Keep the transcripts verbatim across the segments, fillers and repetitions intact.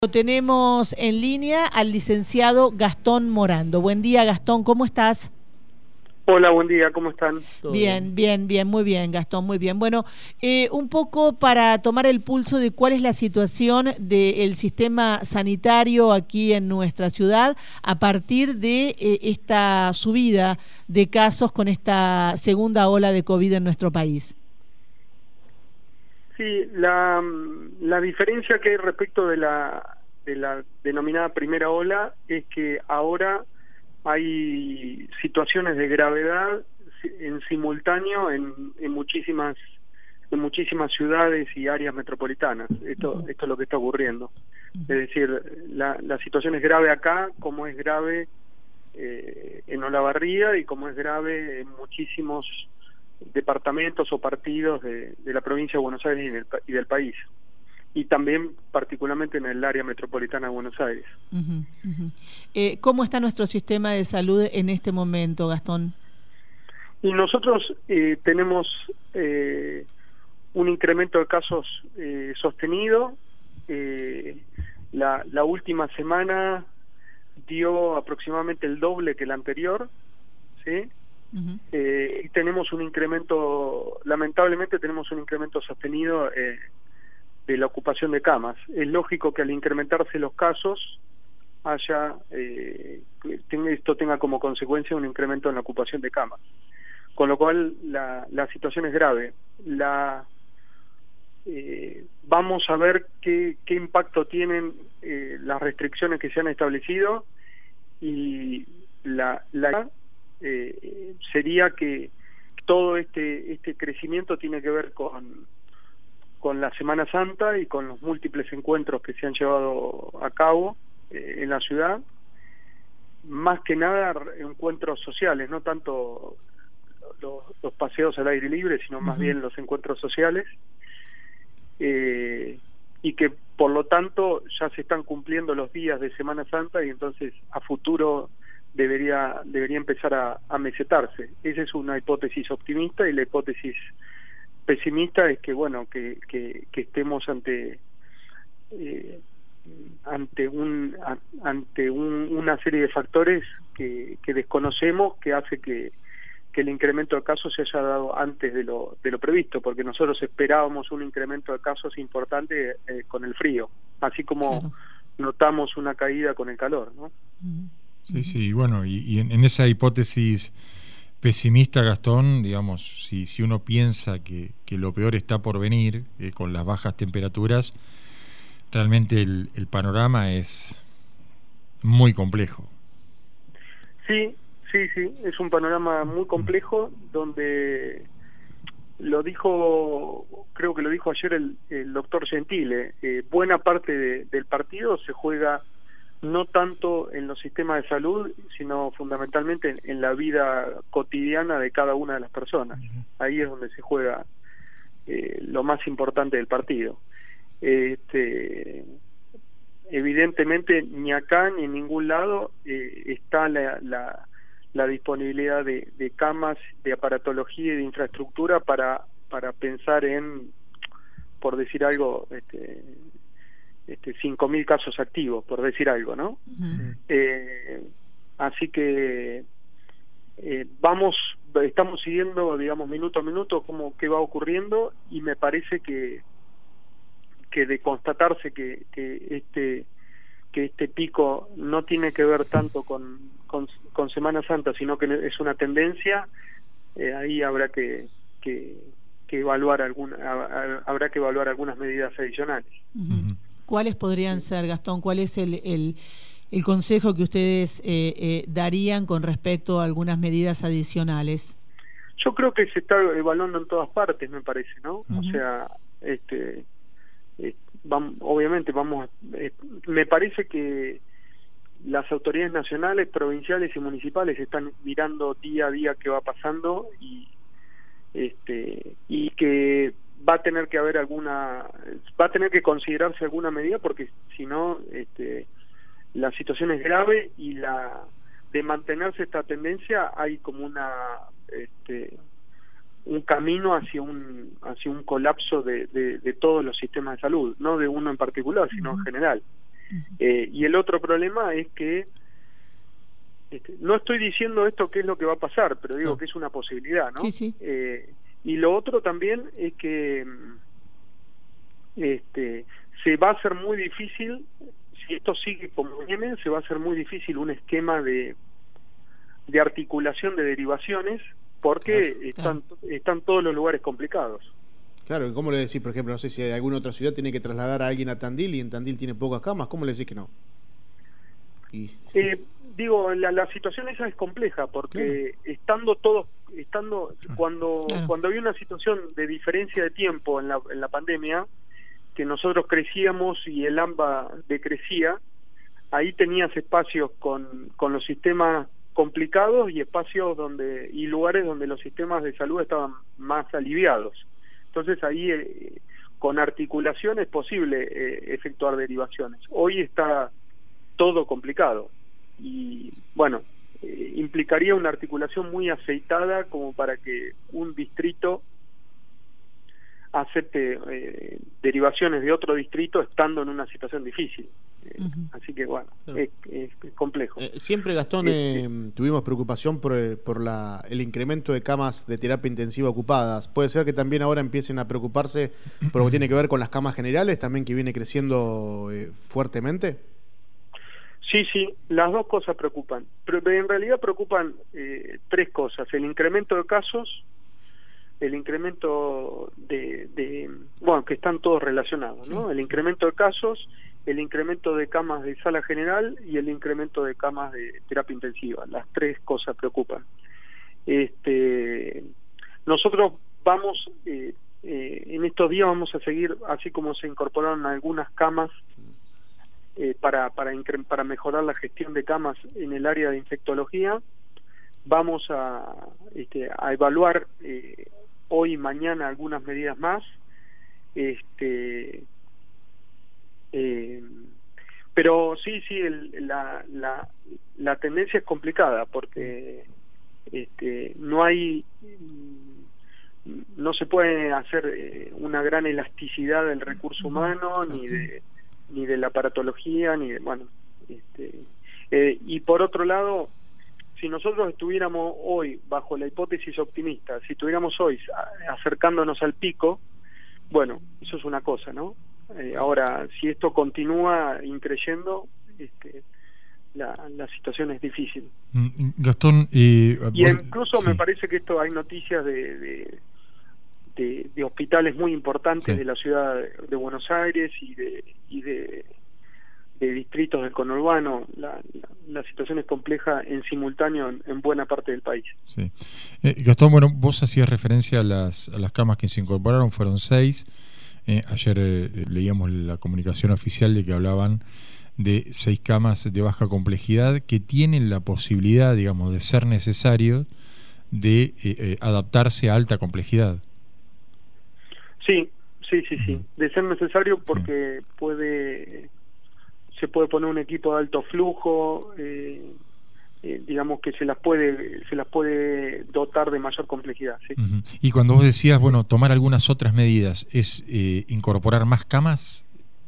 Lo tenemos en línea al licenciado Gastón Morando. Buen día, Gastón, ¿cómo estás? Hola, buen día, ¿cómo están? Bien, bien, bien, bien, muy bien, Gastón, muy bien. Bueno, eh, un poco para tomar el pulso de cuál es la situación del sistema sanitario aquí en nuestra ciudad a partir de eh, esta subida de casos con esta segunda ola de COVID en nuestro país. Sí, la, la diferencia que hay respecto de la, de la denominada primera ola es que ahora hay situaciones de gravedad en simultáneo en, en muchísimas en muchísimas ciudades y áreas metropolitanas. Esto, esto es lo que está ocurriendo. Es decir, la, la situación es grave acá, como es grave eh, en Olavarría y como es grave en muchísimos departamentos o partidos de, de la provincia de Buenos Aires y del, y del país, y también particularmente en el área metropolitana de Buenos Aires. Uh-huh, uh-huh. Eh, ¿Cómo está nuestro sistema de salud en este momento, Gastón? Y nosotros eh, tenemos eh, un incremento de casos eh, sostenido. Eh, la, la última semana dio aproximadamente el doble que la anterior, ¿sí? Uh-huh. Eh, y tenemos un incremento, lamentablemente tenemos un incremento sostenido eh, de la ocupación de camas. Es lógico que al incrementarse los casos haya eh, tenga, esto tenga como consecuencia un incremento en la ocupación de camas, con lo cual la, la situación es grave. La eh, vamos a ver qué, qué impacto tienen eh, las restricciones que se han establecido, y la, la Eh, sería que todo este este crecimiento tiene que ver con con la Semana Santa y con los múltiples encuentros que se han llevado a cabo eh, en la ciudad, más que nada encuentros sociales, no tanto los, los paseos al aire libre, sino más uh-huh. bien los encuentros sociales, eh, y que por lo tanto ya se están cumpliendo los días de Semana Santa y entonces a futuro debería debería empezar a, a mesetarse. Esa es una hipótesis optimista, y la hipótesis pesimista es que bueno que, que, que estemos ante eh, ante un a, ante un, una serie de factores que, que desconocemos, que hace que, que el incremento de casos se haya dado antes de lo de lo previsto, porque nosotros esperábamos un incremento de casos importante eh, con el frío, así como claro. notamos una caída con el calor, ¿no? Uh-huh. Sí, sí, bueno, y, y en, en esa hipótesis pesimista, Gastón, digamos, si, si uno piensa que, que lo peor está por venir, eh, con las bajas temperaturas, realmente el, el panorama es muy complejo. Sí, sí, sí, es un panorama muy complejo, mm. donde lo dijo, creo que lo dijo ayer el, el doctor Gentile, eh, buena parte de, del partido se juega no tanto en los sistemas de salud, sino fundamentalmente en, en la vida cotidiana de cada una de las personas. Uh-huh. Ahí es donde se juega eh, lo más importante del partido. Este, evidentemente ni acá ni en ningún lado eh, está la, la, la disponibilidad de, de camas, de aparatología y de infraestructura para, para pensar en, por decir algo, este, Este, cinco mil casos activos, por decir algo, ¿no? Uh-huh. Eh, así que eh, vamos, estamos siguiendo, digamos, minuto a minuto cómo qué va ocurriendo, y me parece que que de constatarse que, que este que este pico no tiene que ver tanto con, con, con Semana Santa, sino que es una tendencia, eh, ahí habrá que, que, que evaluar alguna, habrá que evaluar algunas medidas adicionales. Uh-huh. ¿Cuáles podrían ser, Gastón? ¿Cuál es el, el, el consejo que ustedes eh, eh, darían con respecto a algunas medidas adicionales? Yo creo que se está evaluando en todas partes, me parece, ¿no? Uh-huh. O sea, este, eh, vamos, obviamente vamos, eh, me parece que las autoridades nacionales, provinciales y municipales están mirando día a día qué va pasando, y este y que va a tener que haber alguna, va a tener que considerarse alguna medida, porque si no, este, la situación es grave, y la de mantenerse esta tendencia hay como una, este, un camino hacia un hacia un colapso de, de, de todos los sistemas de salud, no de uno en particular, sino uh-huh. en general. Eh, y el otro problema es que, este, no estoy diciendo esto que es lo que va a pasar, pero digo no. que es una posibilidad, ¿no? Sí, sí. Eh, y lo otro también es que este, se va a hacer muy difícil, si esto sigue como viene, se va a hacer muy difícil un esquema de, de articulación de derivaciones, porque claro, están, claro. están todos los lugares complicados. Claro, ¿cómo le decís, por ejemplo, no sé si alguna otra ciudad tiene que trasladar a alguien a Tandil y en Tandil tiene pocas camas? ¿Cómo le decís que no? Y... Eh, digo, la, la situación esa es compleja, porque claro. estando todos, estando cuando claro. cuando había una situación de diferencia de tiempo en la, en la pandemia, que nosotros crecíamos y el AMBA decrecía, ahí tenías espacios con, con los sistemas complicados y espacios donde y lugares donde los sistemas de salud estaban más aliviados. Entonces ahí eh, con articulación es posible eh, efectuar derivaciones. Hoy está todo complicado y bueno, eh, implicaría una articulación muy aceitada como para que un distrito acepte eh, derivaciones de otro distrito estando en una situación difícil. Eh, uh-huh. Así que bueno, claro. es, es, es complejo. Eh, siempre, Gastón, eh, eh, tuvimos preocupación por, el, por la, el incremento de camas de terapia intensiva ocupadas. ¿Puede ser que también ahora empiecen a preocuparse por lo que tiene que ver con las camas generales, también que viene creciendo eh, fuertemente? Sí, sí, las dos cosas preocupan. Pero en realidad preocupan eh, tres cosas. El incremento de casos, el incremento de, de... bueno, que están todos relacionados, ¿no? Sí. El incremento de casos, el incremento de camas de sala general y el incremento de camas de terapia intensiva. Las tres cosas preocupan. Este, nosotros vamos, eh, eh, en estos días vamos a seguir, así como se incorporaron algunas camas eh, para, para, para mejorar la gestión de camas en el área de infectología, vamos a, este, a evaluar eh, hoy y mañana algunas medidas más, este eh, pero sí, sí, el, la, la, la tendencia es complicada porque este, no hay, no se puede hacer eh, una gran elasticidad del recurso humano, ni de, ni de la aparatología, ni de, bueno, este, eh, y por otro lado, si nosotros estuviéramos hoy bajo la hipótesis optimista, si estuviéramos hoy acercándonos al pico, bueno, eso es una cosa, ¿no? Eh, ahora, si esto continúa increyendo, este, la, la situación es difícil. Gastón, eh, y vos, incluso sí. me parece que esto hay noticias de, de, de, de hospitales muy importantes sí. de la ciudad de Buenos Aires y de, y de de distritos del conurbano. La, la, la situación es compleja en simultáneo en, en buena parte del país. Sí. Eh, Gastón, bueno, vos hacías referencia a las, a las camas que se incorporaron, fueron seis. Eh, ayer eh, leíamos la comunicación oficial de que hablaban de seis camas de baja complejidad que tienen la posibilidad, digamos, de ser necesario de eh, eh, adaptarse a alta complejidad. Sí, sí, sí, sí. De ser necesario porque sí. puede... se puede poner un equipo de alto flujo, eh, eh, digamos que se las puede se las puede dotar de mayor complejidad. ¿Sí? Uh-huh. Y cuando vos decías, bueno, tomar algunas otras medidas, ¿es eh, incorporar más camas?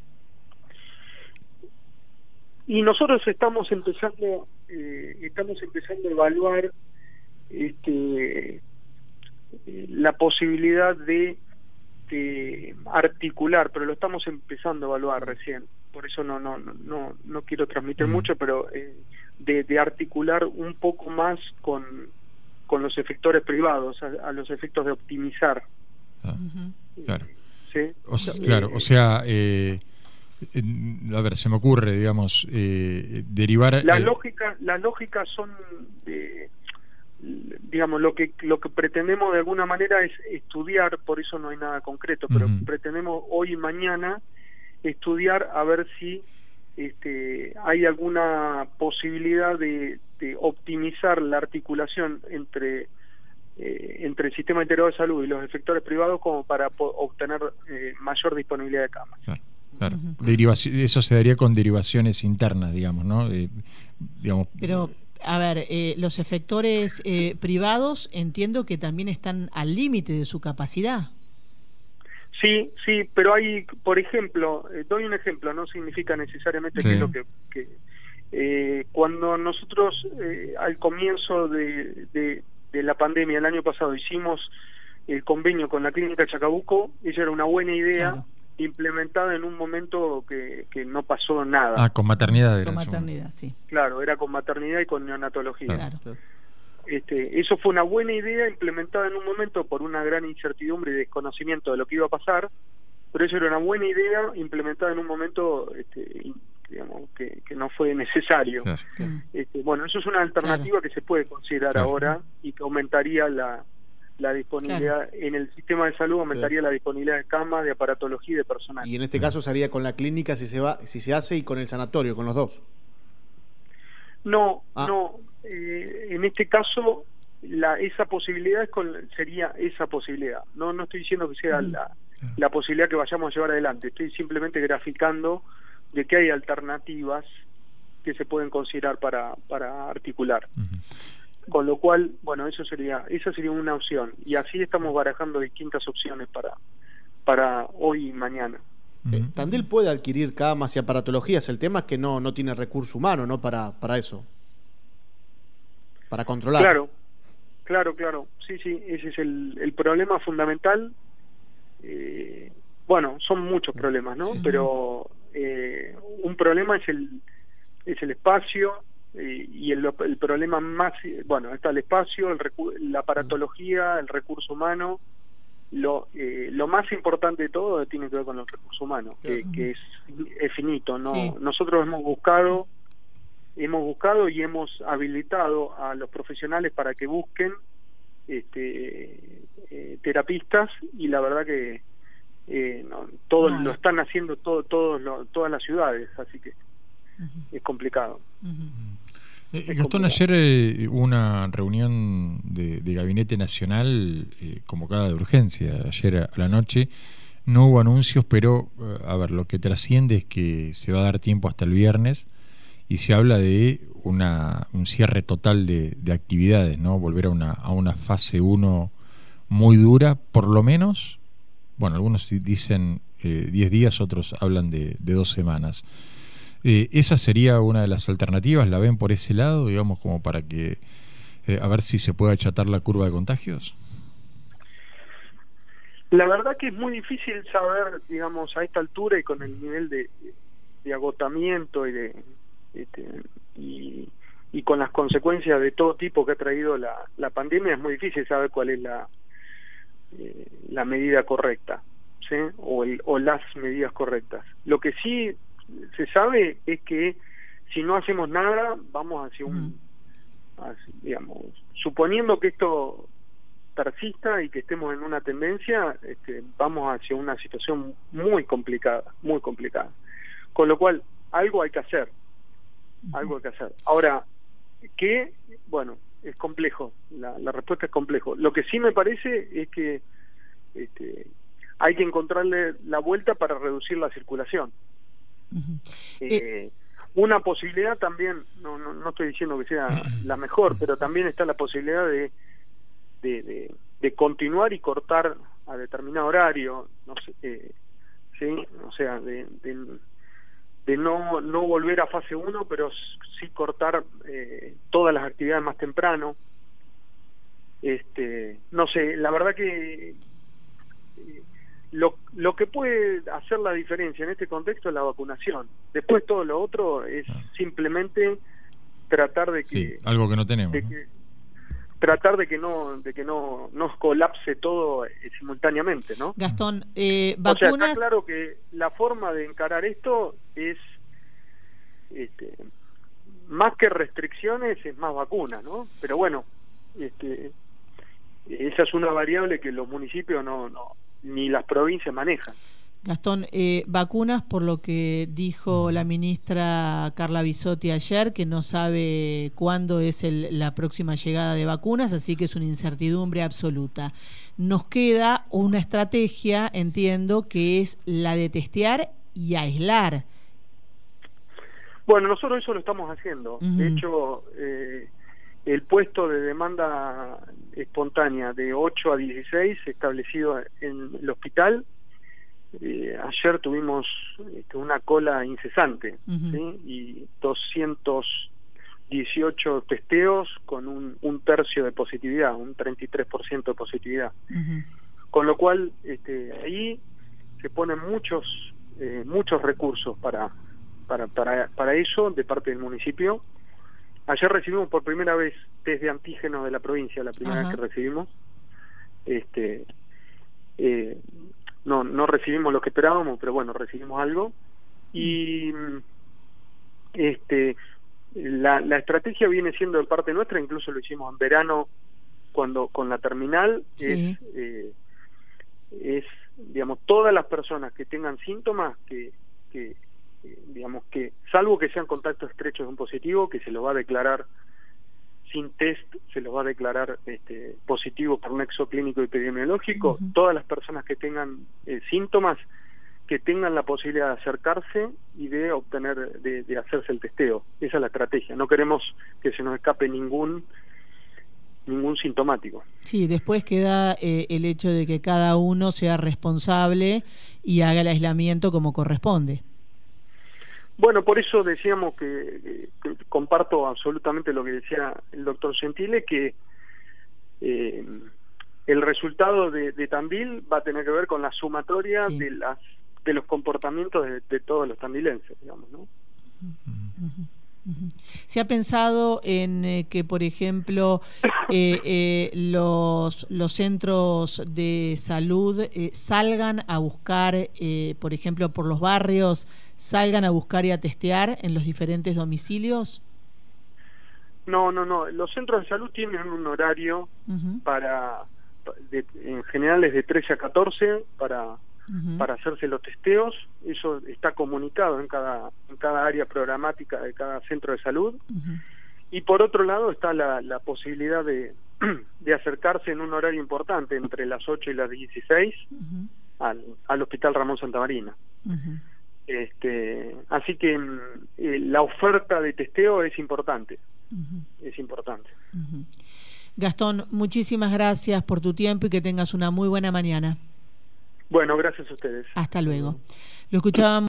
Y nosotros estamos empezando eh, estamos empezando a evaluar este, eh, la posibilidad de, de articular, pero lo estamos empezando a evaluar recién. Por eso no no no no quiero transmitir mm. mucho, pero eh, de, de articular un poco más con, con los efectores privados, a, a los efectos de optimizar. Ah, claro. ¿Sí? O sea, claro, o sea, eh, a ver, se me ocurre, digamos, eh, derivar... Las eh, lógicas, las lógicas son, de, digamos, lo que lo que pretendemos de alguna manera es estudiar, por eso no hay nada concreto, pero uh-huh. pretendemos hoy y mañana estudiar a ver si este, hay alguna posibilidad de, de optimizar la articulación entre eh, entre el sistema integrado de salud y los efectores privados como para obtener eh, mayor disponibilidad de camas. Claro, claro. Uh-huh. Derivación, eso se daría con derivaciones internas, digamos, ¿no? Eh, digamos. Pero a ver, eh, los efectores eh, privados entiendo que también están al límite de su capacidad. Sí, sí, pero hay, por ejemplo, eh, doy un ejemplo, no significa necesariamente sí. que es lo que... que eh, cuando nosotros eh, al comienzo de, de, de la pandemia el año pasado hicimos el convenio con la Clínica Chacabuco, esa era una buena idea, claro, implementada en un momento que, que no pasó nada. Ah, con maternidad. Con maternidad, sí. Claro, era con maternidad y con neonatología. Claro. Este, eso fue una buena idea implementada en un momento por una gran incertidumbre y desconocimiento de lo que iba a pasar, pero eso era una buena idea implementada en un momento este, digamos, que, que no fue necesario. Claro. Este, bueno, eso es una alternativa, claro, que se puede considerar, claro, ahora y que aumentaría la, la disponibilidad, claro, en el sistema de salud, aumentaría, claro, la disponibilidad de camas, de aparatología y de personal. Y en este caso sería con la clínica si se va, si se hace, y con el sanatorio, con los dos. No, ah. no. Eh, en este caso, la, esa posibilidad es con, sería esa posibilidad. No, no estoy diciendo que sea mm. la, la posibilidad que vayamos a llevar adelante. Estoy simplemente graficando de que hay alternativas que se pueden considerar para, para articular. Uh-huh. Con lo cual, bueno, eso sería, esa sería una opción. Y así estamos barajando distintas opciones para, para hoy y mañana. Uh-huh. Eh, Tandil puede adquirir camas y aparatologías. El tema es que no, no tiene recurso humano, ¿no? Para, para eso. Para controlar. Claro, claro, claro. Sí, sí, ese es el, el problema fundamental. Eh, bueno, son muchos problemas, ¿no? Sí. Pero eh, un problema es el es el espacio eh, y el, el problema más, bueno, está el espacio, el recu- la aparatología, el recurso humano. Lo eh, lo más importante de todo tiene que ver con el recurso humano, que, que es, es finito, ¿no? Sí. Nosotros hemos buscado hemos buscado y hemos habilitado a los profesionales para que busquen este eh, terapistas, y la verdad que eh, no, todo no, lo están haciendo todo, todos lo, todas las ciudades, así que uh-huh. es complicado. Uh-huh. Eh, Gastón, ayer eh, hubo una reunión de, de Gabinete Nacional eh, convocada de urgencia, ayer a, a la noche. No hubo anuncios, pero eh, a ver, lo que trasciende es que se va a dar tiempo hasta el viernes y se habla de una un cierre total de, de actividades, ¿no? Volver a una, a una fase uno muy dura, por lo menos. Bueno, algunos dicen eh, diez días, otros hablan de, de dos semanas. Eh, ¿Esa sería una de las alternativas? ¿La ven por ese lado, digamos, como para que eh, a ver si se puede achatar la curva de contagios? La verdad que es muy difícil saber, digamos, a esta altura y con el nivel de, de agotamiento y de este, y, y con las consecuencias de todo tipo que ha traído la, la pandemia, es muy difícil saber cuál es la eh, la medida correcta, ¿sí? o, el, o las medidas correctas. Lo que sí se sabe es que si no hacemos nada, vamos hacia un, hacia, digamos, suponiendo que esto persista y que estemos en una tendencia, este, vamos hacia una situación muy complicada, muy complicada. Con lo cual, algo hay que hacer, algo hay que hacer. Ahora, ¿qué? Bueno, es complejo, la, la respuesta es complejo. Lo que sí me parece es que este, hay que encontrarle la vuelta para reducir la circulación. Uh-huh. eh, eh, una posibilidad también, no, no, no estoy diciendo que sea la mejor, pero también está la posibilidad de De, de, de continuar y cortar a determinado horario, no sé, eh, sí, o sea, de, de, de no no volver a fase uno, pero sí cortar eh, todas las actividades más temprano. Este, no sé, la verdad que eh, lo lo que puede hacer la diferencia en este contexto es la vacunación. Después todo lo otro es simplemente tratar de que sí, algo que no tenemos, de ¿no? que, tratar de que no de que no nos colapse todo eh, simultáneamente, ¿no? Gastón, eh, vacunas... O sea, está claro que la forma de encarar esto es este, más que restricciones, es más vacunas, ¿no? Pero bueno, este, esa es una variable que los municipios no, no ni las provincias manejan. Gastón, eh, vacunas, por lo que dijo la ministra Carla Bisotti ayer, que no sabe cuándo es el, la próxima llegada de vacunas, así que es una incertidumbre absoluta. Nos queda una estrategia, entiendo, que es la de testear y aislar. Bueno, nosotros eso lo estamos haciendo. Uh-huh. De hecho, eh, el puesto de demanda espontánea de ocho a dieciséis establecido en el hospital, eh, ayer tuvimos este, una cola incesante, Uh-huh. ¿sí? Y doscientos dieciocho testeos con un, un tercio de positividad, un treinta y tres por ciento de positividad. Uh-huh. Con lo cual, este, ahí se ponen muchos eh, muchos recursos para, para, para, para eso de parte del municipio. Ayer recibimos por primera vez test de antígenos de la provincia, la primera Ajá. vez que recibimos. Este, eh, no, no recibimos lo que esperábamos, pero bueno, recibimos algo. Y este la, la estrategia viene siendo de parte nuestra, incluso lo hicimos en verano cuando con la terminal, Sí. es, eh, es, digamos, todas las personas que tengan síntomas, que, que eh, digamos que, salvo que sean contactos estrechos de un positivo, que se lo va a declarar sin test, se los va a declarar este, positivo por nexo clínico epidemiológico. Uh-huh. Todas las personas que tengan eh, síntomas, que tengan la posibilidad de acercarse y de obtener, de, de hacerse el testeo. Esa es la estrategia. No queremos que se nos escape ningún ningún sintomático. Sí, después queda eh, el hecho de que cada uno sea responsable y haga el aislamiento como corresponde. Bueno, por eso decíamos que, que comparto absolutamente lo que decía el doctor Gentile, que eh, el resultado de, de Tandil va a tener que ver con la sumatoria Sí. de las de los comportamientos de, de todos los tandilenses, digamos, ¿no? Uh-huh. Uh-huh. ¿Se ha pensado en eh, que, por ejemplo, eh, eh, los, los centros de salud eh, salgan a buscar, eh, por ejemplo, por los barrios, salgan a buscar y a testear en los diferentes domicilios? No, no, no. Los centros de salud tienen un horario Uh-huh. para, de, en general es de trece a catorce para Uh-huh. para hacerse los testeos. Eso está comunicado en cada en cada área programática de cada centro de salud. Uh-huh. Y por otro lado está la, la posibilidad de, de acercarse en un horario importante, entre las ocho y las dieciséis, Uh-huh. al, al Hospital Ramón Santa Marina. Uh-huh. Este, así que mm, eh, la oferta de testeo es importante, Uh-huh. es importante. Uh-huh. Gastón, muchísimas gracias por tu tiempo y que tengas una muy buena mañana. Bueno, gracias a ustedes. Hasta luego. Lo escuchábamos.